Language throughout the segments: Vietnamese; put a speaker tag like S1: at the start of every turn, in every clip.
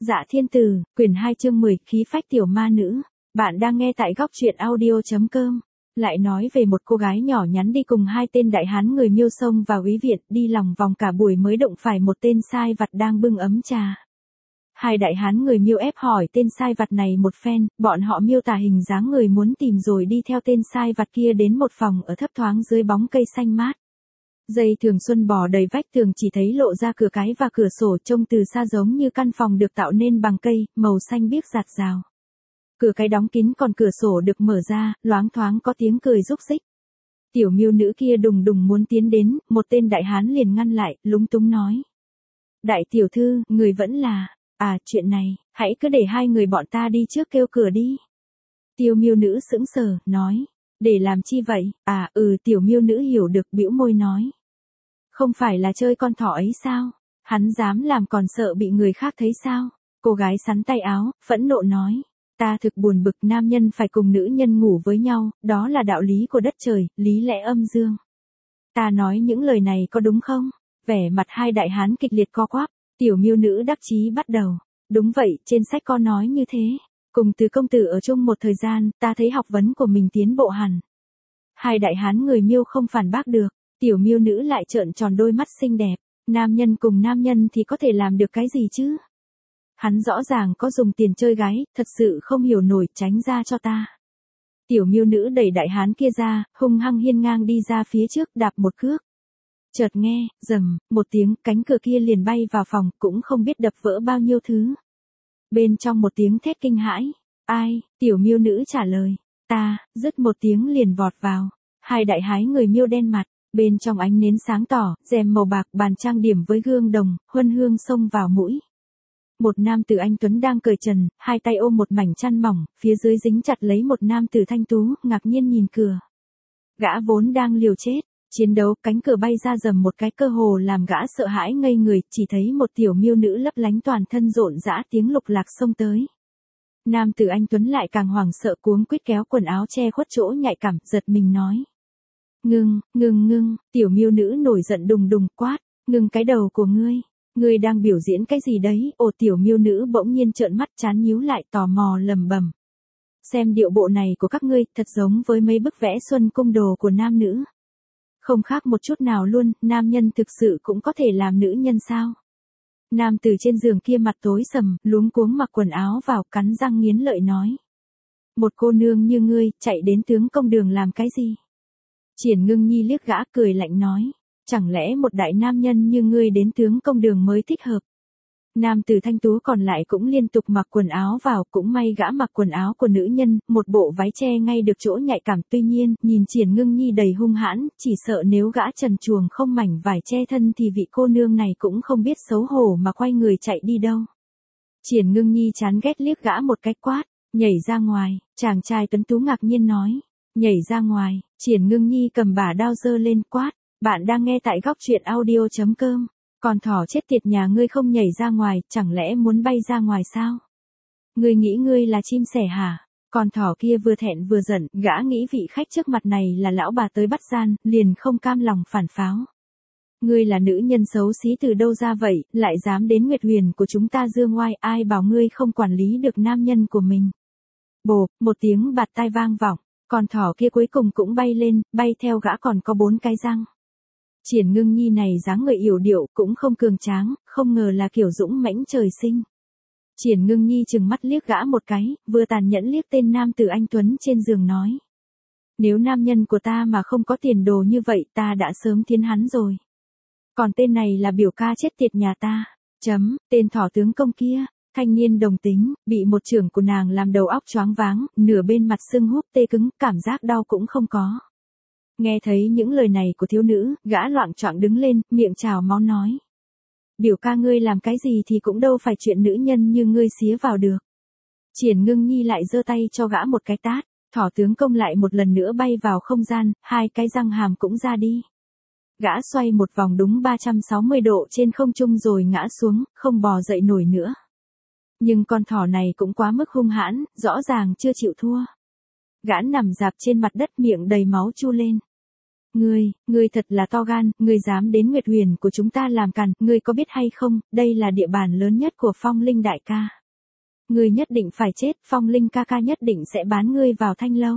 S1: Dạ Thiên Từ, quyển 2 chương 10, khí phách tiểu ma nữ. Bạn đang nghe tại góc truyện audio.com. Lại nói về một cô gái nhỏ nhắn đi cùng hai tên đại hán người Miêu xông vào úy viện, đi lòng vòng cả buổi mới đụng phải một tên sai vặt đang bưng ấm trà. Hai đại hán người Miêu ép hỏi tên sai vặt này một phen, bọn họ miêu tả hình dáng người muốn tìm rồi đi theo tên sai vặt kia đến một phòng ở thấp thoáng dưới bóng cây xanh mát. Dây thường xuân bò đầy vách tường chỉ thấy lộ ra cửa cái và cửa sổ trông từ xa giống như căn phòng được tạo nên bằng cây, màu xanh biếc rạt rào. Cửa cái đóng kín còn cửa sổ được mở ra, loáng thoáng có tiếng cười rúc rích. Tiểu Miêu nữ kia đùng đùng muốn tiến đến, một tên đại hán liền ngăn lại, lúng túng nói. Đại tiểu thư, người vẫn là, chuyện này, hãy cứ để hai người bọn ta đi trước kêu cửa đi. Tiểu Miêu nữ sững sờ, nói. Để làm chi vậy? Tiểu Miêu nữ hiểu được, bĩu môi nói. Không phải là chơi con thỏ ấy sao? Hắn dám làm còn sợ bị người khác thấy sao? Cô gái sắn tay áo, phẫn nộ nói. Ta thực buồn bực, nam nhân phải cùng nữ nhân ngủ với nhau, đó là đạo lý của đất trời, lý lẽ âm dương. Ta nói những lời này có đúng không? Vẻ mặt hai đại hán kịch liệt co quắp, Tiểu Miêu nữ đắc chí bắt đầu. Đúng vậy, trên sách có nói như thế. Cùng Từ công tử ở chung một thời gian, ta thấy học vấn của mình tiến bộ hẳn. Hai đại hán người Miêu không phản bác được, Tiểu Miêu nữ lại trợn tròn đôi mắt xinh đẹp. Nam nhân cùng nam nhân thì có thể làm được cái gì chứ? Hắn rõ ràng có dùng tiền chơi gái, thật sự không hiểu nổi, tránh ra cho ta. Tiểu Miêu nữ đẩy đại hán kia ra, hung hăng hiên ngang đi ra phía trước, đạp một cước. Chợt nghe, rầm, một tiếng, cánh cửa kia liền bay vào phòng, cũng không biết đập vỡ bao nhiêu thứ. Bên trong một tiếng thét kinh hãi. Ai? Tiểu Miêu nữ trả lời. Ta, dứt một tiếng liền vọt vào. Hai đại hái người Miêu đen mặt, bên trong ánh nến sáng tỏ, rèm màu bạc, bàn trang điểm với gương đồng, huân hương xông vào mũi. Một nam tử anh tuấn đang cởi trần, hai tay ôm một mảnh chăn mỏng, phía dưới dính chặt lấy một nam tử thanh tú, ngạc nhiên nhìn cửa. Gã vốn đang liều chết, chiến đấu, cánh cửa bay ra rầm một cái, cơ hồ làm gã sợ hãi ngây người, chỉ thấy một Tiểu Miêu nữ lấp lánh toàn thân rộn rã tiếng lục lạc xông tới. Nam tử anh tuấn lại càng hoảng sợ, cuống quýt kéo quần áo che khuất chỗ nhạy cảm, giật mình nói. Ngưng, Tiểu Miêu nữ nổi giận đùng đùng quát, ngừng cái đầu của ngươi. Ngươi đang biểu diễn cái gì đấy? Tiểu Miêu nữ bỗng nhiên trợn mắt chán nhíu lại, tò mò lẩm bẩm. Xem điệu bộ này của các ngươi, thật giống với mấy bức vẽ xuân cung đồ của nam nữ. Không khác một chút nào luôn, nam nhân thực sự cũng có thể làm nữ nhân sao? Nam tử trên giường kia mặt tối sầm, luống cuống mặc quần áo vào, cắn răng nghiến lợi nói. Một cô nương như ngươi, chạy đến tướng công đường làm cái gì? Triển Ngưng Nhi liếc gã cười lạnh nói. Chẳng lẽ một đại nam nhân như ngươi đến tướng công đường mới thích hợp? Nam tử thanh tú còn lại cũng liên tục mặc quần áo vào, cũng may gã mặc quần áo của nữ nhân, một bộ váy che ngay được chỗ nhạy cảm, tuy nhiên, nhìn Triển Ngưng Nhi đầy hung hãn, chỉ sợ nếu gã trần truồng không mảnh vải che thân thì vị cô nương này cũng không biết xấu hổ mà quay người chạy đi đâu. Triển Ngưng Nhi chán ghét liếc gã một cái quát, nhảy ra ngoài, chàng trai tuấn tú ngạc nhiên nói, nhảy ra ngoài. Triển Ngưng Nhi cầm bả đao giơ lên quát. Bạn đang nghe tại góc truyện audio.com. Con thỏ chết tiệt nhà ngươi không nhảy ra ngoài, chẳng lẽ muốn bay ra ngoài sao? Ngươi nghĩ ngươi là chim sẻ hả? Con thỏ kia vừa thẹn vừa giận, gã nghĩ vị khách trước mặt này là lão bà tới bắt gian, liền không cam lòng phản pháo. Ngươi là nữ nhân xấu xí từ đâu ra vậy, lại dám đến Nguyệt Huyền của chúng ta dương ngoai, ai bảo ngươi không quản lý được nam nhân của mình? Bộp, một tiếng bạt tai vang vọng, con thỏ kia cuối cùng cũng bay lên, bay theo gã còn có 4 cái răng. Triển Ngưng Nhi này dáng người yểu điệu, cũng không cường tráng, không ngờ là kiểu dũng mãnh trời sinh. Triển Ngưng Nhi trừng mắt liếc gã một cái, vừa tàn nhẫn liếc tên nam tử anh tuấn trên giường nói. Nếu nam nhân của ta mà không có tiền đồ như vậy, ta đã sớm thiến hắn rồi. Còn tên này là biểu ca chết tiệt nhà ta. Tên thỏ tướng công kia, thanh niên đồng tính, bị một chưởng của nàng làm đầu óc choáng váng, nửa bên mặt sưng húp tê cứng, cảm giác đau cũng không có. Nghe thấy những lời này của thiếu nữ, gã loạng choạng đứng lên, miệng trào máu nói. Biểu ca ngươi làm cái gì thì cũng đâu phải chuyện nữ nhân như ngươi xía vào được. Triển Ngưng Nhi lại giơ tay cho gã một cái tát, thỏ tướng công lại một lần nữa bay vào không gian, 2 cái răng hàm cũng ra đi. Gã xoay một vòng đúng 360 độ trên không trung rồi ngã xuống, không bò dậy nổi nữa. Nhưng con thỏ này cũng quá mức hung hãn, rõ ràng chưa chịu thua. Gã nằm rạp trên mặt đất, miệng đầy máu chu lên. Ngươi thật là to gan, ngươi dám đến Nguyệt Huyền của chúng ta làm càn, ngươi có biết hay không, đây là địa bàn lớn nhất của Phong Linh đại ca. Ngươi nhất định phải chết, Phong Linh ca ca nhất định sẽ bán ngươi vào thanh lâu.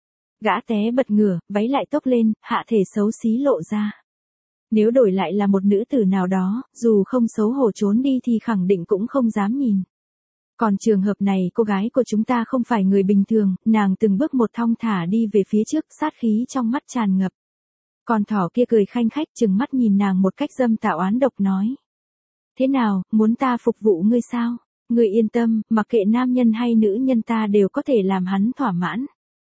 S1: Gã té bật ngửa, váy lại tốc lên, hạ thể xấu xí lộ ra. Nếu đổi lại là một nữ tử nào đó, dù không xấu hổ trốn đi thì khẳng định cũng không dám nhìn. Còn trường hợp này cô gái của chúng ta không phải người bình thường, nàng từng bước một thong thả đi về phía trước, sát khí trong mắt tràn ngập. Con thỏ kia cười khanh khách chừng mắt nhìn nàng một cách dâm tà oán độc nói. Thế nào, muốn ta phục vụ ngươi sao? Ngươi yên tâm, mặc kệ nam nhân hay nữ nhân ta đều có thể làm hắn thỏa mãn.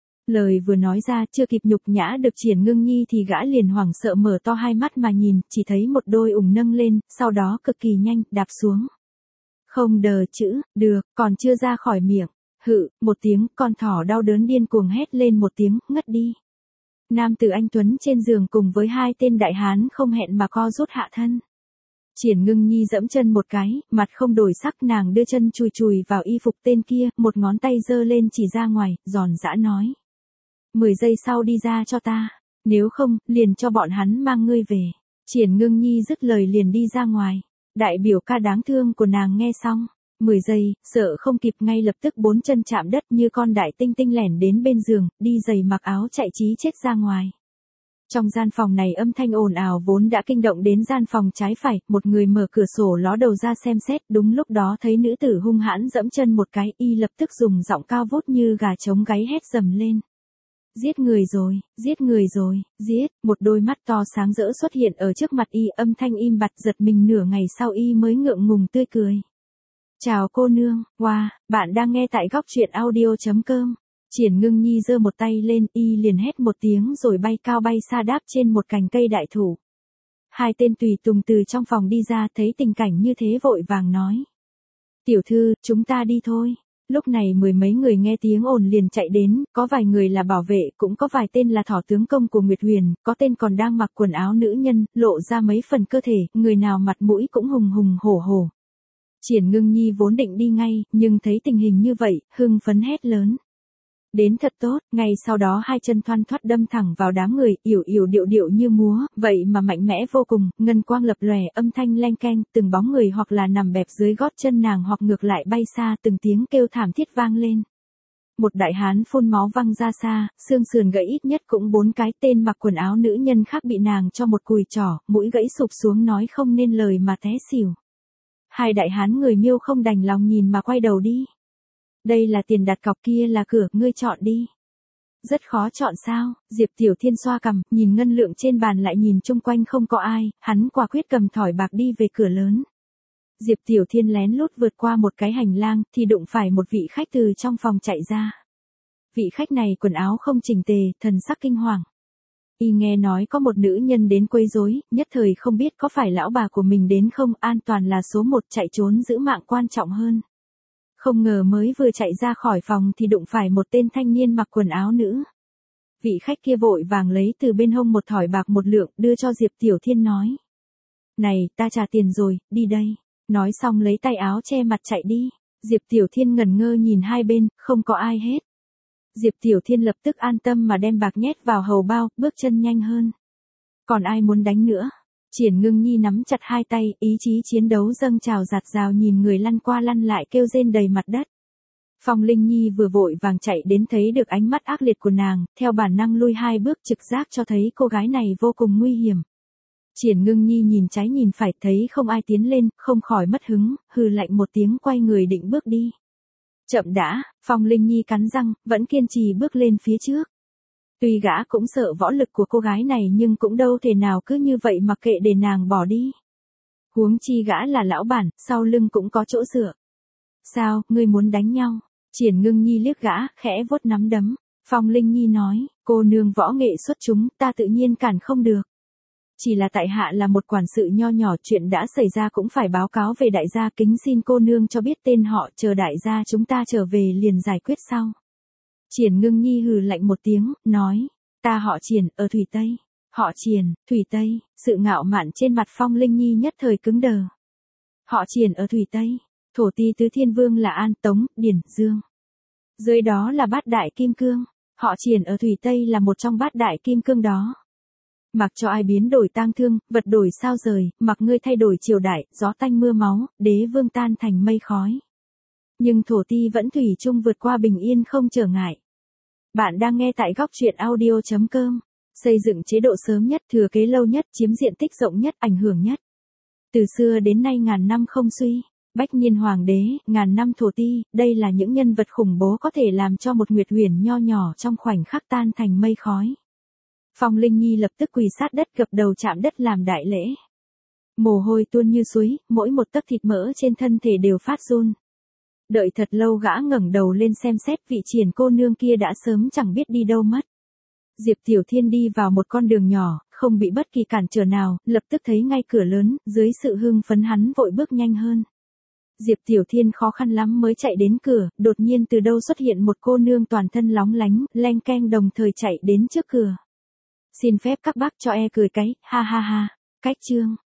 S1: Lời vừa nói ra chưa kịp nhục nhã được Triển Ngưng Nhi thì gã liền hoảng sợ mở to hai mắt mà nhìn, chỉ thấy một đôi ủng nâng lên, sau đó cực kỳ nhanh, đạp xuống. Không đờ chữ, được, còn chưa ra khỏi miệng. Hự, một tiếng, con thỏ đau đớn điên cuồng hét lên một tiếng, ngất đi. Nam tử anh Tuấn trên giường cùng với hai tên đại hán không hẹn mà co rút hạ thân. Triển Ngưng Nhi dẫm chân một cái, mặt không đổi sắc nàng đưa chân chùi chùi vào y phục tên kia, một ngón tay giơ lên chỉ ra ngoài, giòn giã nói. 10 giây sau đi ra cho ta, nếu không, liền cho bọn hắn mang ngươi về. Triển Ngưng Nhi dứt lời liền đi ra ngoài. Đại biểu ca đáng thương của nàng nghe xong, 10 giây, sợ không kịp ngay lập tức bốn chân chạm đất như con đại tinh tinh lẻn đến bên giường, đi giày mặc áo chạy chí chết ra ngoài. Trong gian phòng này âm thanh ồn ào vốn đã kinh động đến gian phòng trái phải, một người mở cửa sổ ló đầu ra xem xét, đúng lúc đó thấy nữ tử hung hãn dẫm chân một cái, y lập tức dùng giọng cao vút như gà trống gáy hét dầm lên. Giết người rồi, giết người rồi, giết, một đôi mắt to sáng rỡ xuất hiện ở trước mặt y, âm thanh im bặt, giật mình nửa ngày sau y mới ngượng ngùng tươi cười. Chào cô nương, wow, bạn đang nghe tại góc truyện audio.com. Triển Ngưng Nhi giơ một tay lên, y liền hét một tiếng rồi bay cao bay xa đáp trên một cành cây đại thụ. Hai tên tùy tùng từ trong phòng đi ra thấy tình cảnh như thế vội vàng nói. Tiểu thư, chúng ta đi thôi. Lúc này mười mấy người nghe tiếng ồn liền chạy đến, có vài người là bảo vệ, cũng có vài tên là thỏ tướng công của Nguyệt Huyền, có tên còn đang mặc quần áo nữ nhân, lộ ra mấy phần cơ thể, người nào mặt mũi cũng hùng hùng hổ hổ. Triển Ngưng Nhi vốn định đi ngay, nhưng thấy tình hình như vậy, hưng phấn hét lớn. Đến thật tốt, ngay sau đó hai chân thoăn thoắt đâm thẳng vào đám người, yểu yểu điệu điệu như múa, vậy mà mạnh mẽ vô cùng, ngân quang lập lòe, âm thanh leng keng, từng bóng người hoặc là nằm bẹp dưới gót chân nàng hoặc ngược lại bay xa, từng tiếng kêu thảm thiết vang lên. Một đại hán phun máu văng ra xa, xương sườn gãy ít nhất cũng 4 cái, tên mặc quần áo nữ nhân khác bị nàng cho một cùi trỏ, mũi gãy sụp xuống nói không nên lời mà té xỉu. Hai đại hán người Miêu không đành lòng nhìn mà quay đầu đi. Đây là tiền đặt cọc, kia là cửa, ngươi chọn đi. Rất khó chọn sao? Diệp Tiểu Thiên xoa cằm, nhìn ngân lượng trên bàn lại nhìn chung quanh không có ai, hắn quả quyết cầm thỏi bạc đi về cửa lớn. Diệp Tiểu Thiên lén lút vượt qua một cái hành lang, thì đụng phải một vị khách từ trong phòng chạy ra. Vị khách này quần áo không chỉnh tề, thần sắc kinh hoàng. Y nghe nói có một nữ nhân đến quấy rối, nhất thời không biết có phải lão bà của mình đến không, an toàn là số 1, chạy trốn giữ mạng quan trọng hơn. Không ngờ mới vừa chạy ra khỏi phòng thì đụng phải một tên thanh niên mặc quần áo nữ. Vị khách kia vội vàng lấy từ bên hông một thỏi bạc 1 lượng, đưa cho Diệp Tiểu Thiên nói. Này, ta trả tiền rồi, đi đây. Nói xong lấy tay áo che mặt chạy đi. Diệp Tiểu Thiên ngẩn ngơ nhìn hai bên, không có ai hết. Diệp Tiểu Thiên lập tức an tâm mà đem bạc nhét vào hầu bao, bước chân nhanh hơn. Còn ai muốn đánh nữa? Triển Ngưng Nhi nắm chặt hai tay, ý chí chiến đấu dâng trào dạt dào nhìn người lăn qua lăn lại kêu rên đầy mặt đất. Phong Linh Nhi vừa vội vàng chạy đến thấy được ánh mắt ác liệt của nàng, theo bản năng lui 2 bước trực giác cho thấy cô gái này vô cùng nguy hiểm. Triển Ngưng Nhi nhìn trái nhìn phải thấy không ai tiến lên, không khỏi mất hứng, hừ lạnh một tiếng quay người định bước đi. Chậm đã, Phong Linh Nhi cắn răng, vẫn kiên trì bước lên phía trước. Tuy gã cũng sợ võ lực của cô gái này nhưng cũng đâu thể nào cứ như vậy mặc kệ để nàng bỏ đi. Huống chi gã là lão bản, sau lưng cũng có chỗ dựa. Sao, ngươi muốn đánh nhau? Triển Ngưng Nhi liếc gã, khẽ vuốt nắm đấm. Phong Linh Nhi nói, cô nương võ nghệ xuất chúng, ta tự nhiên cản không được. Chỉ là tại hạ là một quản sự nho nhỏ, chuyện đã xảy ra cũng phải báo cáo về đại gia, kính xin cô nương cho biết tên họ, chờ đại gia chúng ta trở về liền giải quyết sau. Triển Ngưng Nhi hừ lạnh một tiếng, nói, ta họ Triển, ở Thủy Tây. Họ Triển, Thủy Tây, sự ngạo mạn trên mặt Phong Linh Nhi nhất thời cứng đờ. Họ Triển ở Thủy Tây, thổ ti tứ thiên vương là An, Tống, Điển, Dương. Dưới đó là bát đại kim cương, họ Triển ở Thủy Tây là một trong bát đại kim cương đó. Mặc cho ai biến đổi tang thương, vật đổi sao rời, mặc ngươi thay đổi triều đại, gió tanh mưa máu, đế vương tan thành mây khói. Nhưng thổ ti vẫn thủy chung vượt qua bình yên không trở ngại. Bạn đang nghe tại góc truyện audio.com. Xây dựng chế độ sớm nhất, thừa kế lâu nhất, chiếm diện tích rộng nhất, ảnh hưởng nhất. Từ xưa đến nay ngàn năm không suy. Bách niên hoàng đế, ngàn năm thổ ti, đây là những nhân vật khủng bố có thể làm cho một Nguyệt Huyền nho nhỏ trong khoảnh khắc tan thành mây khói. Phong Linh Nhi lập tức quỳ sát đất gập đầu chạm đất làm đại lễ. Mồ hôi tuôn như suối, mỗi một tấc thịt mỡ trên thân thể đều phát run. Đợi thật lâu gã ngẩng đầu lên xem xét, vị Triển cô nương kia đã sớm chẳng biết đi đâu mất. Diệp Tiểu Thiên đi vào một con đường nhỏ, không bị bất kỳ cản trở nào, lập tức thấy ngay cửa lớn, dưới sự hưng phấn hắn vội bước nhanh hơn. Diệp Tiểu Thiên khó khăn lắm mới chạy đến cửa, đột nhiên từ đâu xuất hiện một cô nương toàn thân lóng lánh, leng keng đồng thời chạy đến trước cửa. Xin phép các bác cho cười cái, ha ha ha, cách chương.